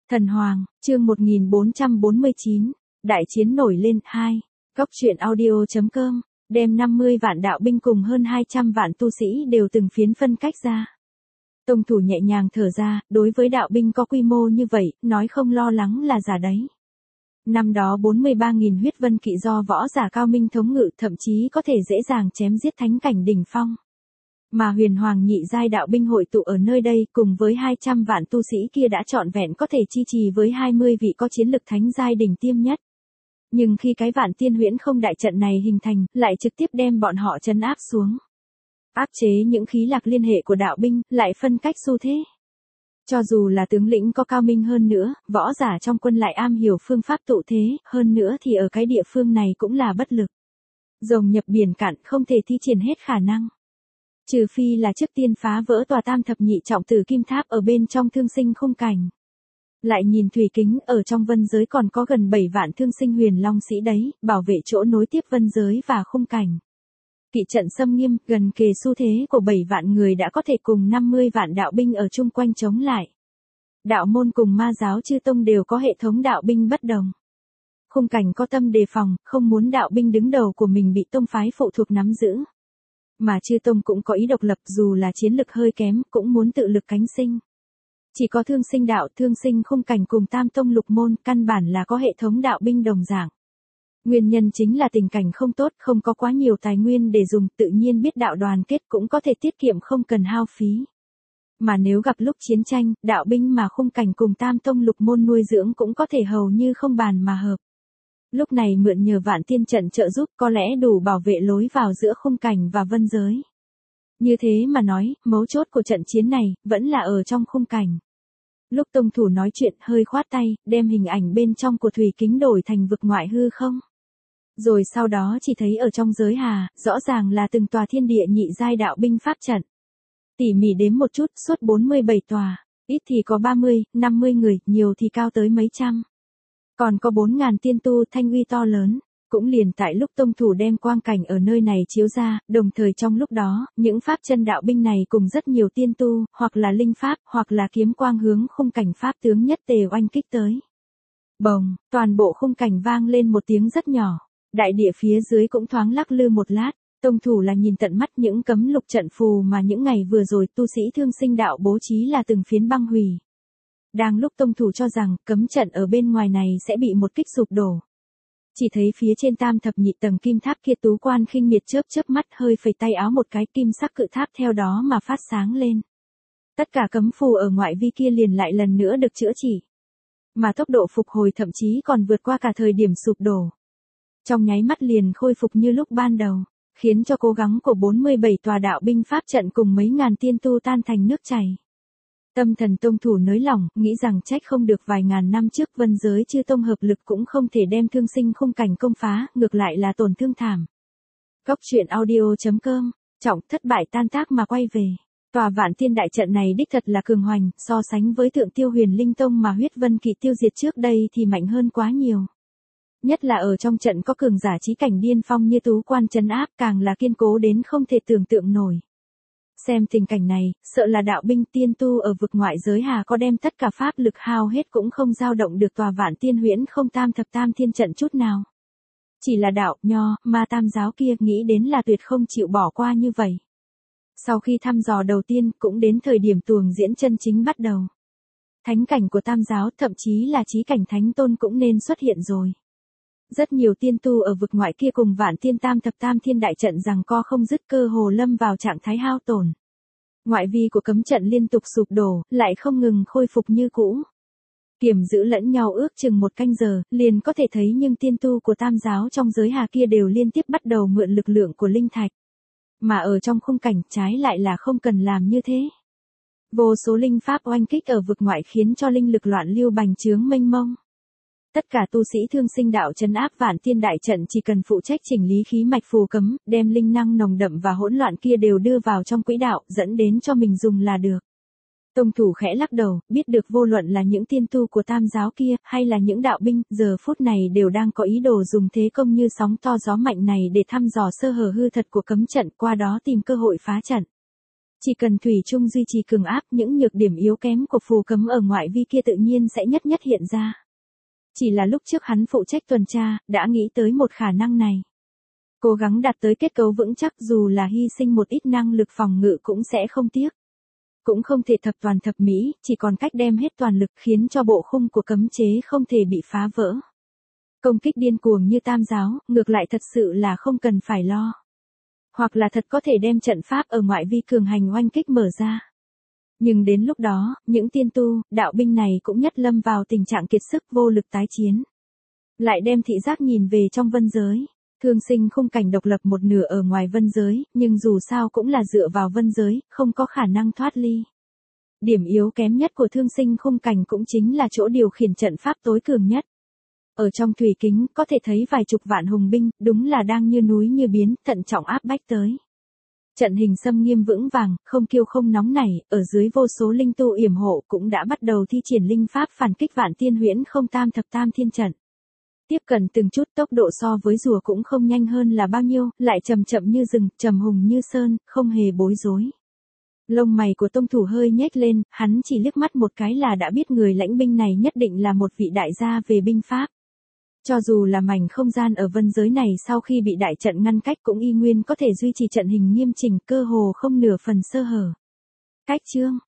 Thần Hoàng, chương 1449, Đại chiến nổi lên 2. Góc truyện audio.com, đem 50 vạn đạo binh cùng hơn 200 vạn tu sĩ đều từng phiến phân cách ra. Tông thủ nhẹ nhàng thở ra, đối với đạo binh có quy mô như vậy, nói không lo lắng là giả đấy. Năm đó 43.000 huyết vân kỵ do võ giả cao minh thống ngự thậm chí có thể dễ dàng chém giết thánh cảnh đỉnh phong. Mà huyền hoàng nhị giai đạo binh hội tụ ở nơi đây cùng với 200 vạn tu sĩ kia đã trọn vẹn có thể chi trì với 20 vị có chiến lực thánh giai đỉnh tiêm nhất. Nhưng khi cái vạn tiên huyễn không đại trận này hình thành, lại trực tiếp đem bọn họ trấn áp xuống. Áp chế những khí lạc liên hệ của đạo binh, lại phân cách xu thế. Cho dù là tướng lĩnh có cao minh hơn nữa, võ giả trong quân lại am hiểu phương pháp tụ thế, hơn nữa thì ở cái địa phương này cũng là bất lực. Rồng nhập biển cạn không thể thi triển hết khả năng. Trừ phi là trước tiên phá vỡ tòa tam thập nhị trọng tử kim tháp ở bên trong thương sinh khung cảnh. Lại nhìn thủy kính ở trong vân giới còn có gần 7 vạn thương sinh huyền long sĩ đấy, bảo vệ chỗ nối tiếp vân giới và khung cảnh. Kỵ trận xâm nghiêm, gần kề xu thế của 7 vạn người đã có thể cùng 50 vạn đạo binh ở chung quanh chống lại. Đạo môn cùng ma giáo chư tông đều có hệ thống đạo binh bất đồng. Khung cảnh có tâm đề phòng, không muốn đạo binh đứng đầu của mình bị tông phái phụ thuộc nắm giữ. Mà chư tông cũng có ý độc lập dù là chiến lực hơi kém, cũng muốn tự lực cánh sinh. Chỉ có thương sinh đạo, thương sinh khung cảnh cùng tam tông lục môn, căn bản là có hệ thống đạo binh đồng dạng. Nguyên nhân chính là tình cảnh không tốt, không có quá nhiều tài nguyên để dùng, tự nhiên biết đạo đoàn kết cũng có thể tiết kiệm không cần hao phí. Mà nếu gặp lúc chiến tranh, đạo binh mà khung cảnh cùng tam tông lục môn nuôi dưỡng cũng có thể hầu như không bàn mà hợp. Lúc này mượn nhờ vạn tiên trận trợ giúp có lẽ đủ bảo vệ lối vào giữa khung cảnh và vân giới. Như thế mà nói, mấu chốt của trận chiến này, vẫn là ở trong khung cảnh. Lúc tông thủ nói chuyện hơi khoát tay, đem hình ảnh bên trong của thủy kính đổi thành vực ngoại hư không. Rồi sau đó chỉ thấy ở trong giới hà, rõ ràng là từng tòa thiên địa nhị giai đạo binh pháp trận. Tỉ mỉ đếm một chút, suốt 47 tòa, ít thì có 30, 50 người, nhiều thì cao tới mấy trăm. Còn có 4.000 tiên tu thanh uy to lớn, cũng liền tại lúc tông thủ đem quang cảnh ở nơi này chiếu ra, đồng thời trong lúc đó, những pháp chân đạo binh này cùng rất nhiều tiên tu, hoặc là linh pháp, hoặc là kiếm quang hướng khung cảnh pháp tướng nhất tề oanh kích tới. Bồng, toàn bộ khung cảnh vang lên một tiếng rất nhỏ, đại địa phía dưới cũng thoáng lắc lư một lát, tông thủ là nhìn tận mắt những cấm lục trận phù mà những ngày vừa rồi tu sĩ thương sinh đạo bố trí là từng phiến băng hủy. Đang lúc tông thủ cho rằng cấm trận ở bên ngoài này sẽ bị một kích sụp đổ. Chỉ thấy phía trên tam thập nhị tầng kim tháp kia tú quan khinh miệt chớp mắt hơi phẩy tay áo một cái kim sắc cự tháp theo đó mà phát sáng lên. Tất cả cấm phù ở ngoại vi kia liền lại lần nữa được chữa trị. Mà tốc độ phục hồi thậm chí còn vượt qua cả thời điểm sụp đổ. Trong nháy mắt liền khôi phục như lúc ban đầu, khiến cho cố gắng của 47 tòa đạo binh pháp trận cùng mấy ngàn tiên tu tan thành nước chảy. Tâm thần tông thủ nới lỏng, nghĩ rằng trách không được vài ngàn năm trước vân giới chư tông hợp lực cũng không thể đem thương sinh khung cảnh công phá, ngược lại là tổn thương thảm. Góc truyện audio.com, trọng thất bại tan tác mà quay về. Tòa vạn tiên đại trận này đích thật là cường hoành, so sánh với thượng tiêu huyền linh tông mà huyết vân kỵ tiêu diệt trước đây thì mạnh hơn quá nhiều. Nhất là ở trong trận có cường giả chí cảnh điên phong như tú quan trấn áp càng là kiên cố đến không thể tưởng tượng nổi. Xem tình cảnh này, sợ là đạo binh tiên tu ở vực ngoại giới hà có đem tất cả pháp lực hao hết cũng không dao động được tòa vạn tiên huyễn không tam thập tam thiên trận chút nào. Chỉ là đạo, nho, ma tam giáo kia nghĩ đến là tuyệt không chịu bỏ qua như vậy. Sau khi thăm dò đầu tiên cũng đến thời điểm tuồng diễn chân chính bắt đầu. Thánh cảnh của tam giáo thậm chí là chí cảnh thánh tôn cũng nên xuất hiện rồi. Rất nhiều tiên tu ở vực ngoại kia cùng vạn tiên tam thập tam thiên đại trận giằng co không dứt cơ hồ lâm vào trạng thái hao tổn. Ngoại vi của cấm trận liên tục sụp đổ, lại không ngừng khôi phục như cũ. Kiểm giữ lẫn nhau ước chừng 1 canh giờ, liền có thể thấy nhưng tiên tu của tam giáo trong giới hà kia đều liên tiếp bắt đầu mượn lực lượng của linh thạch. Mà ở trong khung cảnh trái lại là không cần làm như thế. Vô số linh pháp oanh kích ở vực ngoại khiến cho linh lực loạn lưu bành trướng mênh mông. Tất cả tu sĩ thương sinh đạo trấn áp vạn tiên đại trận chỉ cần phụ trách chỉnh lý khí mạch phù cấm, đem linh năng nồng đậm và hỗn loạn kia đều đưa vào trong quỹ đạo, dẫn đến cho mình dùng là được. Tông thủ khẽ lắc đầu, biết được vô luận là những tiên tu của tam giáo kia, hay là những đạo binh, giờ phút này đều đang có ý đồ dùng thế công như sóng to gió mạnh này để thăm dò sơ hở hư thật của cấm trận, qua đó tìm cơ hội phá trận. Chỉ cần thủy chung duy trì cường áp, những nhược điểm yếu kém của phù cấm ở ngoại vi kia tự nhiên sẽ nhất nhất hiện ra. Chỉ là lúc trước hắn phụ trách tuần tra, đã nghĩ tới một khả năng này. Cố gắng đạt tới kết cấu vững chắc dù là hy sinh một ít năng lực phòng ngự cũng sẽ không tiếc. Cũng không thể thập toàn thập mỹ, chỉ còn cách đem hết toàn lực khiến cho bộ khung của cấm chế không thể bị phá vỡ. Công kích điên cuồng như Tam giáo, ngược lại thật sự là không cần phải lo. Hoặc là thật có thể đem trận pháp ở ngoại vi cường hành oanh kích mở ra. Nhưng đến lúc đó, những tiên tu, đạo binh này cũng nhất lâm vào tình trạng kiệt sức vô lực tái chiến. Lại đem thị giác nhìn về trong vân giới. Thương sinh khung cảnh độc lập một nửa ở ngoài vân giới, nhưng dù sao cũng là dựa vào vân giới, không có khả năng thoát ly. Điểm yếu kém nhất của thương sinh khung cảnh cũng chính là chỗ điều khiển trận pháp tối cường nhất. Ở trong thủy kính, có thể thấy vài chục vạn hùng binh, đúng là đang như núi như biến, thận trọng áp bách tới. Trận hình xâm nghiêm vững vàng, không kiêu không nóng nảy, ở dưới vô số linh tu yểm hộ cũng đã bắt đầu thi triển linh pháp phản kích vạn tiên huyễn không tam thập tam thiên trận. Tiếp cận từng chút, tốc độ so với rùa cũng không nhanh hơn là bao nhiêu, lại chậm chậm như rừng, trầm hùng như sơn, không hề bối rối. Lông mày của tông thủ hơi nhếch lên, hắn chỉ liếc mắt một cái là đã biết người lãnh binh này nhất định là một vị đại gia về binh pháp. Cho dù là mảnh không gian ở vân giới này sau khi bị đại trận ngăn cách cũng y nguyên có thể duy trì trận hình nghiêm chỉnh, cơ hồ không nửa phần sơ hở. Cách chương